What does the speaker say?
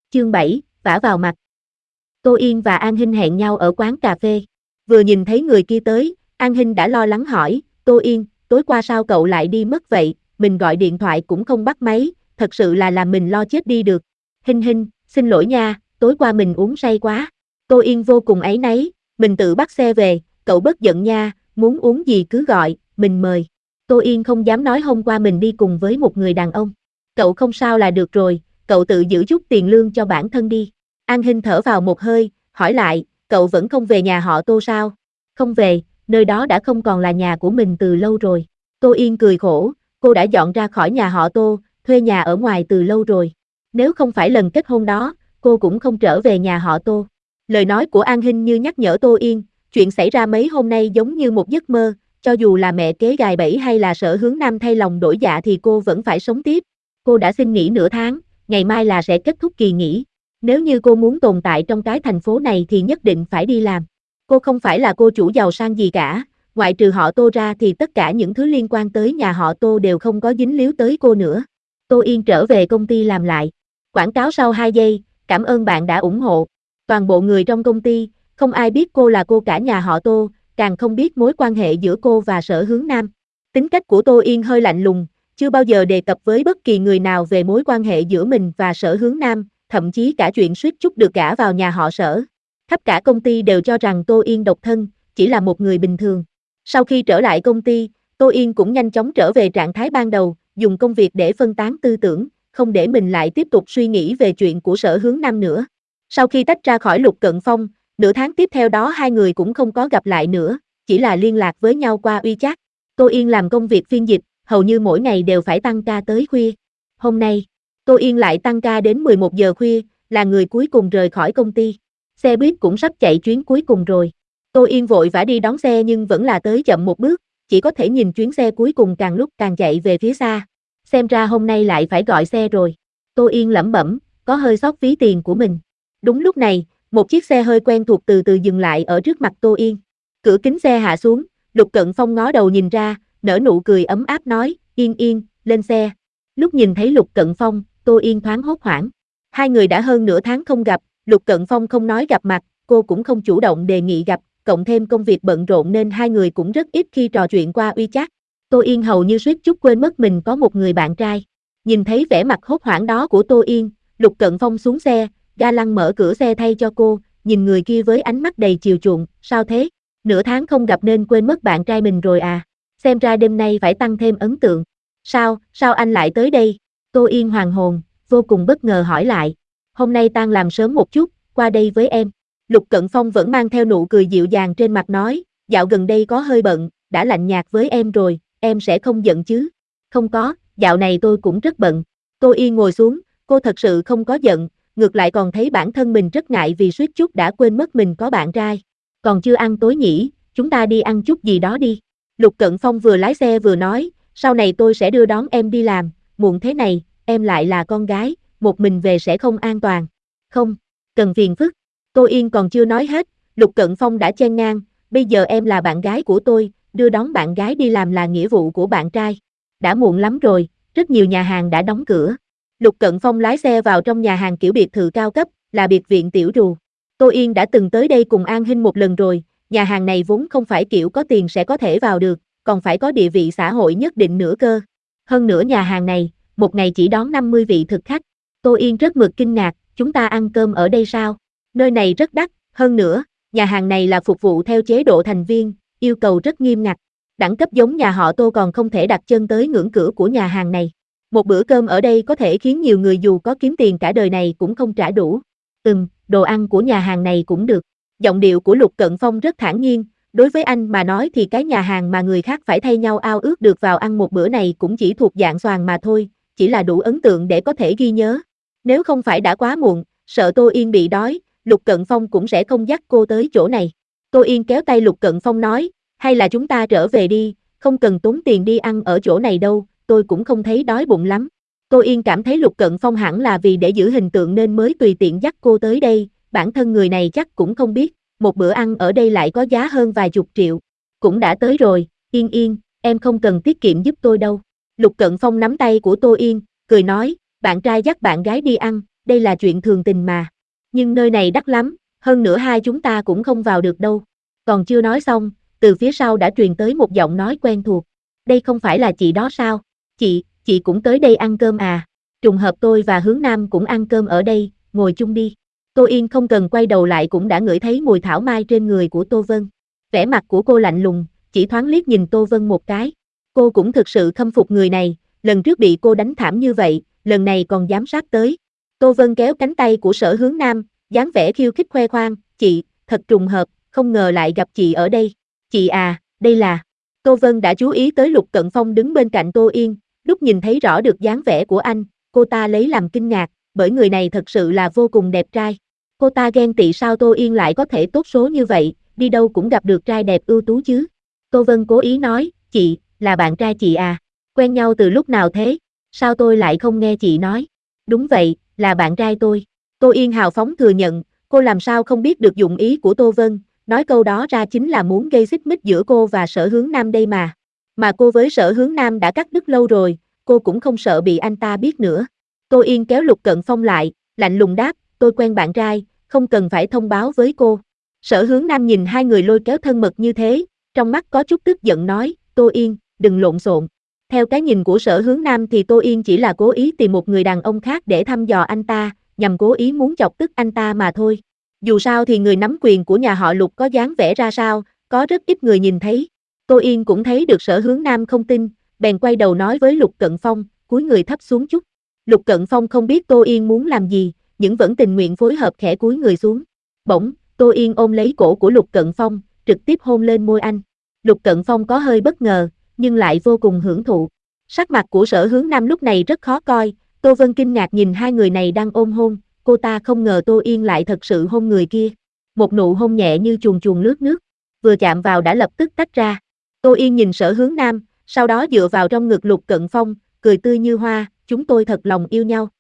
Chương 7, vả vào mặt. Tô Yên và An Hinh hẹn nhau ở quán cà phê. Vừa nhìn thấy người kia tới, An Hinh đã lo lắng hỏi, Tô Yên, tối qua sao cậu lại đi mất vậy, mình gọi điện thoại cũng không bắt máy, thật sự là làm mình lo chết đi được. Hinh Hinh, xin lỗi nha, tối qua mình uống say quá. Tô Yên vô cùng áy náy, mình tự bắt xe về, cậu bớt giận nha, muốn uống gì cứ gọi, mình mời. Tô Yên không dám nói hôm qua mình đi cùng với một người đàn ông. Cậu không sao là được rồi, cậu tự giữ chút tiền lương cho bản thân đi. An Hinh thở vào một hơi, hỏi lại, cậu vẫn không về nhà họ Tô sao? Không về, nơi đó đã không còn là nhà của mình từ lâu rồi. Tô Yên cười khổ, cô đã dọn ra khỏi nhà họ Tô, thuê nhà ở ngoài từ lâu rồi. Nếu không phải lần kết hôn đó, cô cũng không trở về nhà họ Tô. Lời nói của An Hinh như nhắc nhở Tô Yên, chuyện xảy ra mấy hôm nay giống như một giấc mơ, cho dù là mẹ kế gài bẫy hay là Sở Hướng Nam thay lòng đổi dạ thì cô vẫn phải sống tiếp. Cô đã xin nghỉ nửa tháng, ngày mai là sẽ kết thúc kỳ nghỉ. Nếu như cô muốn tồn tại trong cái thành phố này thì nhất định phải đi làm. Cô không phải là cô chủ giàu sang gì cả, ngoại trừ họ Tô ra thì tất cả những thứ liên quan tới nhà họ Tô đều không có dính líu tới cô nữa. Tô Yên trở về công ty làm lại. Quảng cáo sau 2 giây, cảm ơn bạn đã ủng hộ. Toàn bộ người trong công ty, không ai biết cô là cô cả nhà họ Tô, càng không biết mối quan hệ giữa cô và Sở Hướng Nam. Tính cách của Tô Yên hơi lạnh lùng, chưa bao giờ đề cập với bất kỳ người nào về mối quan hệ giữa mình và Sở Hướng Nam, thậm chí cả chuyện suýt chút được gả vào nhà họ Sở. Khắp cả công ty đều cho rằng Tô Yên độc thân, chỉ là một người bình thường. Sau khi trở lại công ty, Tô Yên cũng nhanh chóng trở về trạng thái ban đầu, dùng công việc để phân tán tư tưởng, không để mình lại tiếp tục suy nghĩ về chuyện của Sở Hướng Nam nữa. Sau khi tách ra khỏi Lục Cận Phong, nửa tháng tiếp theo đó hai người cũng không có gặp lại nữa, chỉ là liên lạc với nhau qua WeChat. Tô Yên làm công việc phiên dịch, hầu như mỗi ngày đều phải tăng ca tới khuya. Hôm nay, Tô Yên lại tăng ca đến 11 giờ khuya, là người cuối cùng rời khỏi công ty. Xe buýt cũng sắp chạy chuyến cuối cùng rồi. Tô Yên vội vã đi đón xe nhưng vẫn là tới chậm một bước, chỉ có thể nhìn chuyến xe cuối cùng càng lúc càng chạy về phía xa. Xem ra hôm nay lại phải gọi xe rồi. Tô Yên lẩm bẩm, có hơi xót ví tiền của mình. Đúng lúc này, một chiếc xe hơi quen thuộc từ từ dừng lại ở trước mặt Tô Yên. Cửa kính xe hạ xuống, Lục Cận Phong ngó đầu nhìn ra, nở nụ cười ấm áp nói, Yên Yên, lên xe. Lúc nhìn thấy Lục Cận Phong, Tô Yên thoáng hốt hoảng. Hai người đã hơn nửa tháng không gặp, Lục Cận Phong không nói gặp mặt, cô cũng không chủ động đề nghị gặp, cộng thêm công việc bận rộn nên hai người cũng rất ít khi trò chuyện qua WeChat. Tô Yên hầu như suýt chút quên mất mình có một người bạn trai. Nhìn thấy vẻ mặt hốt hoảng đó của Tô Yên, Lục Cận Phong xuống xe, ga lăng mở cửa xe thay cho cô, nhìn người kia với ánh mắt đầy chiều chuộng, sao thế? Nửa tháng không gặp nên quên mất bạn trai mình rồi à? Xem ra đêm nay phải tăng thêm ấn tượng. Sao anh lại tới đây? Tô Yên hoàng hồn, vô cùng bất ngờ hỏi lại. Hôm nay tan làm sớm một chút, qua đây với em. Lục Cận Phong vẫn mang theo nụ cười dịu dàng trên mặt nói, dạo gần đây có hơi bận, đã lạnh nhạt với em rồi, em sẽ không giận chứ? Không có, dạo này tôi cũng rất bận. Tô Yên ngồi xuống, cô thật sự không có giận, ngược lại còn thấy bản thân mình rất ngại vì suýt chút đã quên mất mình có bạn trai. Còn chưa ăn tối nhỉ, chúng ta đi ăn chút gì đó đi. Lục Cận Phong vừa lái xe vừa nói, sau này tôi sẽ đưa đón em đi làm, muộn thế này, em lại là con gái, một mình về sẽ không an toàn. Không, cần phiền phức. Tô Yên còn chưa nói hết, Lục Cận Phong đã chen ngang, bây giờ em là bạn gái của tôi, đưa đón bạn gái đi làm là nghĩa vụ của bạn trai. Đã muộn lắm rồi, rất nhiều nhà hàng đã đóng cửa. Lục Cận Phong lái xe vào trong nhà hàng kiểu biệt thự cao cấp, là biệt viện Tiểu Rù. Tô Yên đã từng tới đây cùng An Hinh một lần rồi, nhà hàng này vốn không phải kiểu có tiền sẽ có thể vào được, còn phải có địa vị xã hội nhất định nữa cơ. Hơn nữa nhà hàng này, một ngày chỉ đón 50 vị thực khách. Tô Yên rất mực kinh ngạc, chúng ta ăn cơm ở đây sao? Nơi này rất đắt, hơn nữa, nhà hàng này là phục vụ theo chế độ thành viên, yêu cầu rất nghiêm ngặt. Đẳng cấp giống nhà họ Tô còn không thể đặt chân tới ngưỡng cửa của nhà hàng này. Một bữa cơm ở đây có thể khiến nhiều người dù có kiếm tiền cả đời này cũng không trả đủ. Đồ ăn của nhà hàng này cũng được. Giọng điệu của Lục Cận Phong rất thản nhiên, đối với anh mà nói thì cái nhà hàng mà người khác phải thay nhau ao ước được vào ăn một bữa này cũng chỉ thuộc dạng xoàn mà thôi, chỉ là đủ ấn tượng để có thể ghi nhớ. Nếu không phải đã quá muộn, sợ Tô Yên bị đói, Lục Cận Phong cũng sẽ không dắt cô tới chỗ này. Tô Yên kéo tay Lục Cận Phong nói, hay là chúng ta trở về đi, không cần tốn tiền đi ăn ở chỗ này đâu, tôi cũng không thấy đói bụng lắm. Tô Yên cảm thấy Lục Cận Phong hẳn là vì để giữ hình tượng nên mới tùy tiện dắt cô tới đây, bản thân người này chắc cũng không biết, một bữa ăn ở đây lại có giá hơn vài chục triệu. Cũng đã tới rồi, Yên Yên, em không cần tiết kiệm giúp tôi đâu. Lục Cận Phong nắm tay của Tô Yên, cười nói, bạn trai dắt bạn gái đi ăn, đây là chuyện thường tình mà. Nhưng nơi này đắt lắm, hơn nữa hai chúng ta cũng không vào được đâu. Còn chưa nói xong, từ phía sau đã truyền tới một giọng nói quen thuộc. Đây không phải là chị đó sao? Chị cũng tới đây ăn cơm à? Trùng hợp tôi và Hướng Nam cũng ăn cơm ở đây, ngồi chung đi. Tô Yên không cần quay đầu lại cũng đã ngửi thấy mùi thảo mai trên người của Tô Vân. Vẻ mặt của cô lạnh lùng, chỉ thoáng liếc nhìn Tô Vân một cái. Cô cũng thực sự khâm phục người này, lần trước bị cô đánh thảm như vậy, lần này còn dám sát tới. Tô Vân kéo cánh tay của Sở Hướng Nam, dáng vẻ khiêu khích khoe khoang, chị, thật trùng hợp, không ngờ lại gặp chị ở đây. Chị à, đây là... Tô Vân đã chú ý tới Lục Cận Phong đứng bên cạnh Tô Yên, lúc nhìn thấy rõ được dáng vẻ của anh, cô ta lấy làm kinh ngạc, bởi người này thật sự là vô cùng đẹp trai. Cô ta ghen tị sao Tô Yên lại có thể tốt số như vậy, đi đâu cũng gặp được trai đẹp ưu tú chứ. Tô Vân cố ý nói, chị, là bạn trai chị à, quen nhau từ lúc nào thế, sao tôi lại không nghe chị nói. Đúng vậy, là bạn trai tôi. Tô Yên hào phóng thừa nhận, cô làm sao không biết được dụng ý của Tô Vân, nói câu đó ra chính là muốn gây xích mích giữa cô và Sở Hướng Nam đây mà. Mà cô với Sở Hướng Nam đã cắt đứt lâu rồi, cô cũng không sợ bị anh ta biết nữa. Tô Yên kéo Lục Cận Phong lại, lạnh lùng đáp, tôi quen bạn trai, không cần phải thông báo với cô. Sở Hướng Nam nhìn hai người lôi kéo thân mật như thế, trong mắt có chút tức giận nói, Tô Yên, đừng lộn xộn. Theo cái nhìn của Sở Hướng Nam thì Tô Yên chỉ là cố ý tìm một người đàn ông khác để thăm dò anh ta, nhằm cố ý muốn chọc tức anh ta mà thôi. Dù sao thì người nắm quyền của nhà họ Lục có dáng vẻ ra sao, có rất ít người nhìn thấy. Tô Yên cũng thấy được Sở Hướng Nam không tin, bèn quay đầu nói với Lục Cận Phong, cúi người thấp xuống chút. Lục Cận Phong không biết Tô Yên muốn làm gì, nhưng vẫn tình nguyện phối hợp khẽ cúi người xuống. Bỗng, Tô Yên ôm lấy cổ của Lục Cận Phong, trực tiếp hôn lên môi anh. Lục Cận Phong có hơi bất ngờ, nhưng lại vô cùng hưởng thụ. Sắc mặt của Sở Hướng Nam lúc này rất khó coi, Tô Vân kinh ngạc nhìn hai người này đang ôm hôn, cô ta không ngờ Tô Yên lại thật sự hôn người kia. Một nụ hôn nhẹ như chuồn chuồn lướt nước, vừa chạm vào đã lập tức tách ra. Tô Yên nhìn Sở Hướng Nam, sau đó dựa vào trong ngực Lục Cận Phong, cười tươi như hoa, chúng tôi thật lòng yêu nhau.